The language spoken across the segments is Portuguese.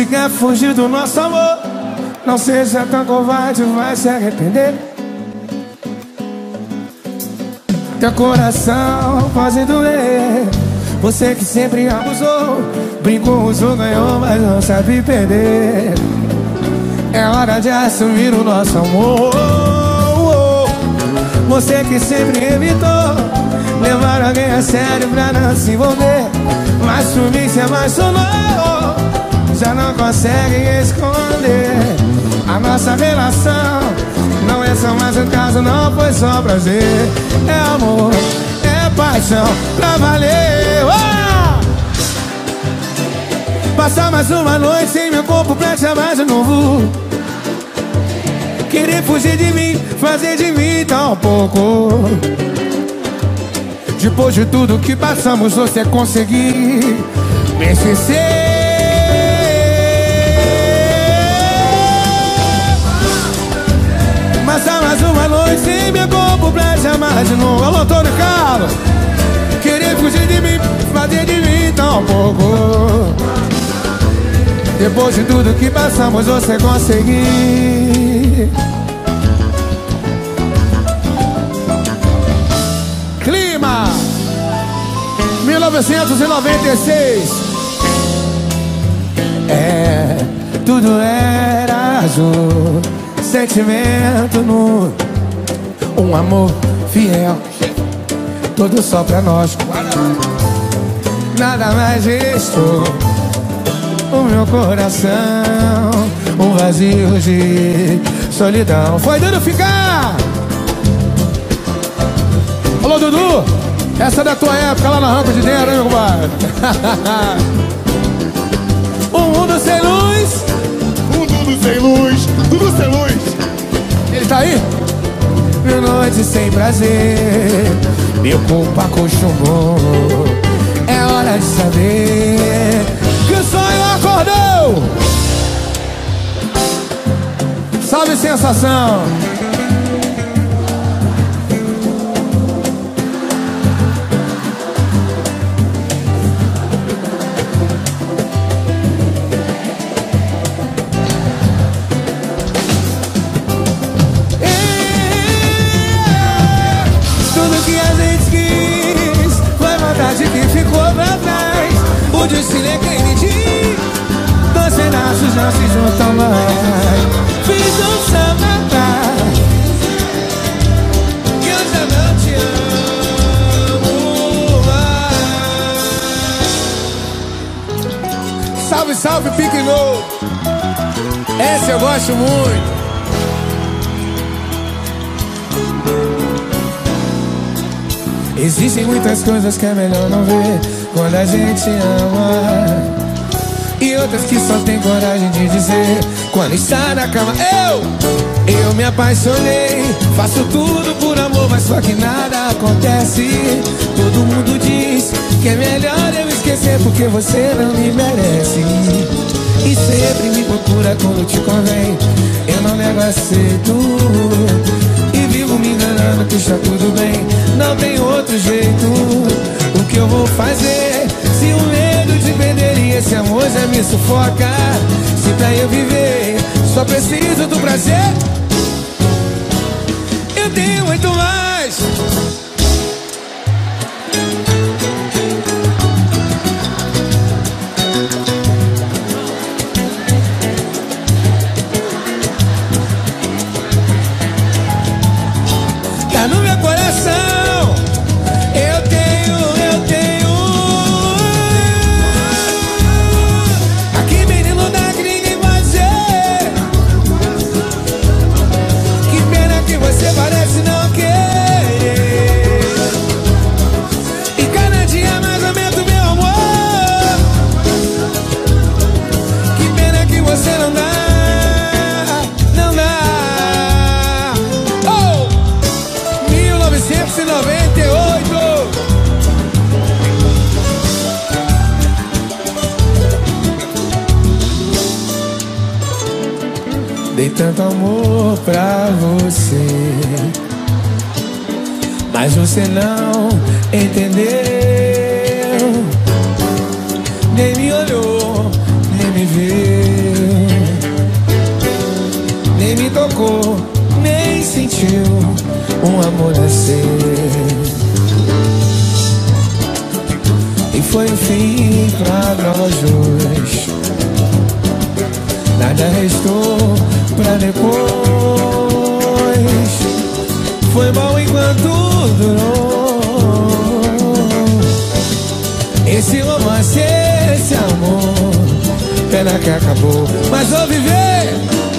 quer fugir do nosso amor, não seja tão covarde, vai se arrepender. Teu coração pode doer. Você que sempre abusou, brincou, usou, ganhou, mas não sabe perder. É hora de assumir o nosso amor. Você que sempre evitou levar alguém a sério pra não se envolver, mas sumir se apaixonou, já não consegue esconder. A nossa relação não é só mais um caso, não foi só prazer. É amor, é paixão pra valer. Passar mais uma noite sem meu corpo pra te amar de novo. Querer fugir de mim, fazer de mim tão pouco. Depois de tudo que passamos, você conseguir me esquecer. Passar mais uma noite sem meu corpo pra te amar de novo. Alô, Antônio Carlos. Querer fugir de mim, fazer de mim tão pouco. Depois de tudo que passamos, você conseguir. Clima 1996. Tudo era azul, sentimento nu, um amor fiel, tudo só pra nós. Nada mais restou. O meu coração, um vazio de solidão. Foi dando ficar. Alô, Dudu, essa é da tua época lá na rampa de dentro, hein, meu compadre? Um mundo sem luz. Um mundo sem luz. Tudo sem luz. Ele tá aí? Mil noites sem prazer, meu corpo acostumou. É hora de saber que o sonho acordou. Salve sensação. Tudo que a gente quis foi vontade que ficou pra trás. O destino é quem me diz, dois pedaços não se juntam mais. Fiz um samba que eu já não te amo mais. Salve, salve, Pique Novo. Essa eu gosto muito. Existem muitas coisas que é melhor não ver quando a gente ama, e outras que só tem coragem de dizer quando está na cama. Eu me apaixonei, faço tudo por amor, mas só que nada acontece. Todo mundo diz que é melhor eu esquecer porque você não me merece, e sempre me procura quando te convém. Eu não nego, aceito, e vivo me enganando que está tudo bem. Não tem outro jeito. O que eu vou fazer se o medo de perder e esse amor já me sufoca? Se pra eu viver só preciso do prazer, eu tenho muito mais. Tá no meu coração. Você parece não querer, e cada dia mais aumenta o meu amor. Que pena que você não dá, não dá. 1998. Dei tanto amor pra você, mas você não entendeu. Nem me olhou, nem me viu. tocou, nem sentiu um amor nascer. E foi o fim pra nós dois. Nada restou pra depois. Foi bom enquanto durou. Esse romance, esse amor, pena que acabou, mas vou viver.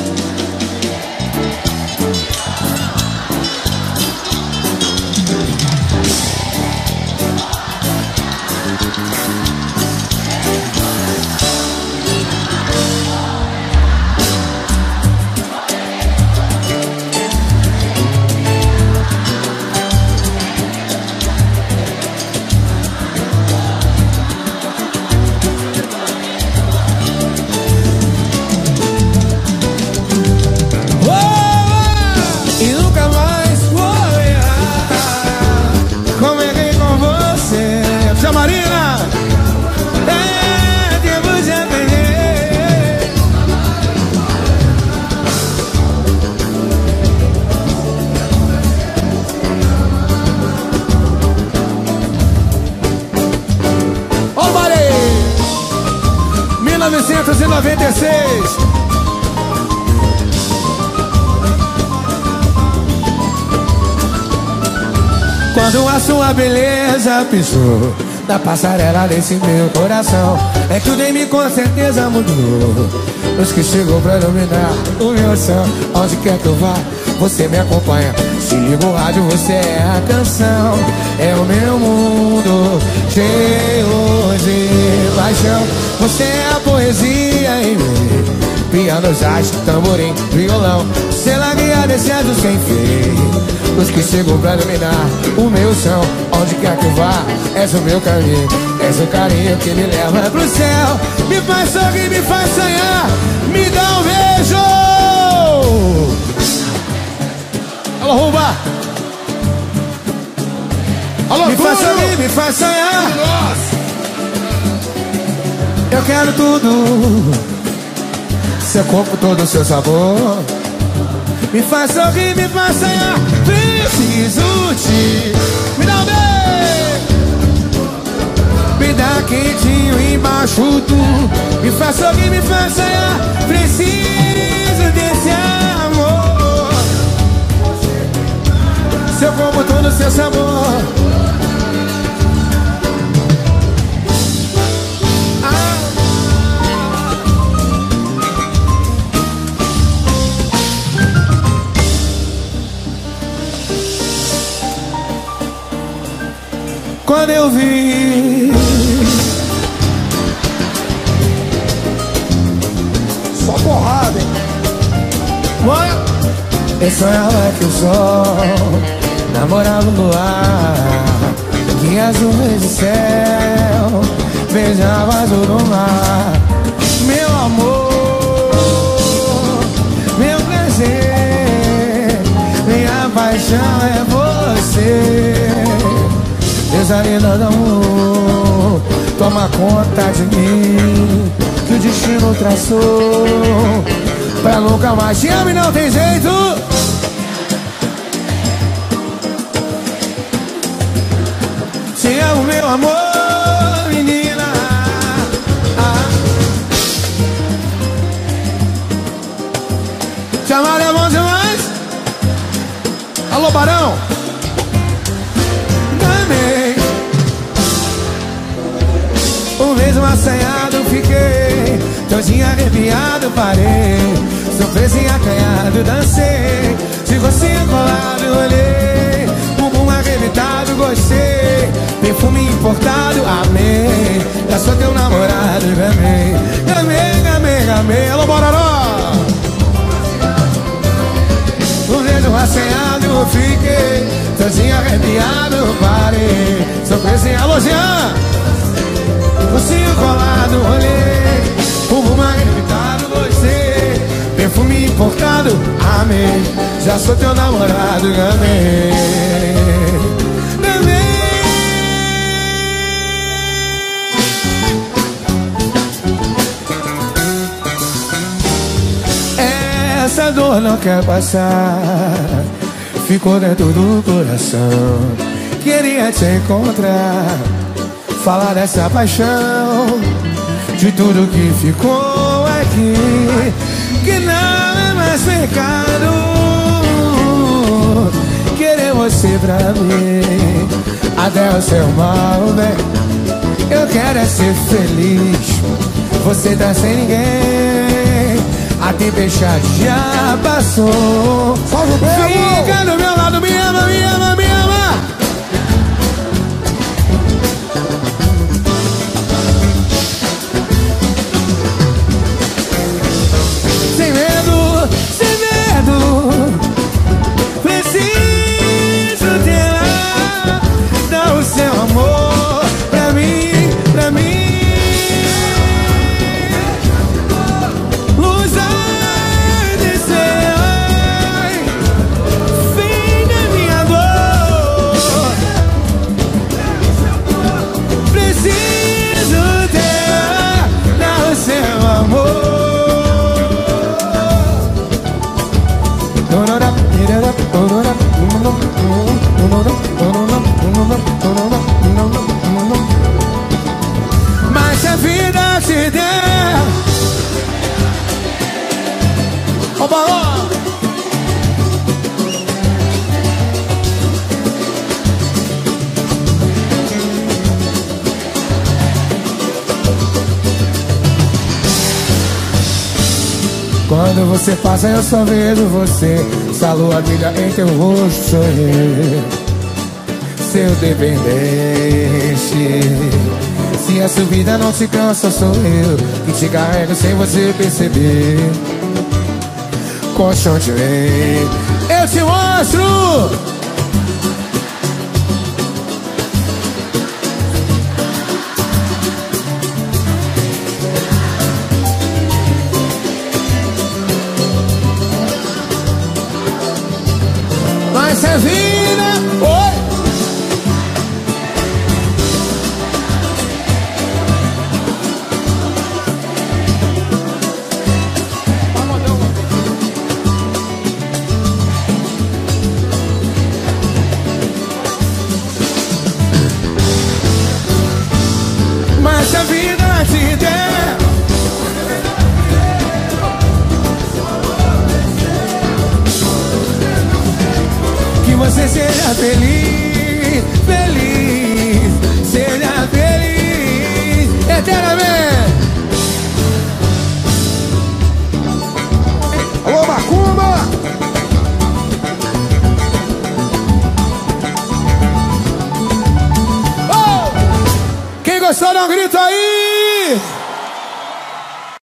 Olha o Barei, 1996. Quando a sua beleza pisou na passarela desse meu coração, é que o Demi com certeza mudou. Os que chegou pra iluminar o meu som. Onde quer que eu vá, você me acompanha. Se liga o rádio, você é a canção. É o meu mundo cheio de paixão. Você é a poesia em mim. Piano, jazz, tamborim, violão. Você larga descendo sem fim. Os que chegam pra iluminar o meu som. Onde quer que eu vá, és o meu caminho. És o carinho que me leva pro céu. Me faz sorrir, me faz sonhar. Me dá um beijo. Alô, Ruba. Alô, me faz sorrir, me faz sonhar. Eu quero tudo. Seu corpo todo, seu sabor. Me faz sorrir, me faz sonhar. Preciso te. Me dá um beijo. Me dá quentinho embaixo do. Me faz sorrir, me faz sonhar. Preciso desse amor. Seu corpo todo, seu sabor. Quando eu vi só porrada, hein? Eu sonhava que o sol namorava o luar, que as nuvens do céu beijavam azul do mar. Meu amor, meu prazer, minha paixão é você. Deusa linda do amor, toma conta de mim, que o destino traçou pra nunca mais te amo e não tem jeito. Te amo, meu amor, menina. Te amar é bom demais. Alô, Barão. Um mesmo assanhado fiquei, todinho arrepiado parei. Surpresa e acanhado dancei, de gostinho colado olhei. Bumbum arrebitado gostei, perfume importado amei. Já sou teu namorado, gamei, gamei, gamei, gamei. Alô, Bororó. Um mesmo assanhado eu fiquei, todinho arrepiado parei. Surpresa e alô, Jean. Docinho colado, olhei. Bumbum arrebitado, gostei. Perfume importado, amei. Já sou teu namorado, gamei. Gamei. Essa dor amor não quer passar, ficou dentro do coração. Queria te encontrar, falar dessa paixão, de tudo que ficou aqui, que não é mais pecado querer você pra mim. Até o seu mal, bem, eu quero é ser feliz. Você tá sem ninguém, a tempestade já passou. Fica do meu lado, me ama, me ama, me ama. Sem medo, sem medo, preciso dela. Dá o seu amor pra mim, pra mim. Luz há de ser, fim da minha dor. Preciso dela, dá o seu amor. Mas se a vida te der, ó balão, quando você passa eu só vejo você. Essa lua brilha em teu rosto, sou eu, seu dependente. Se essa vida não te cansa, sou eu que te carrego sem você perceber. Constantemente eu te mostro. Mas é vida, oi. Mas se a vida te der, que você seja feliz, feliz, seja feliz eternamente. Alô, Macumba! Oh! Quem gostou, dá um grito aí!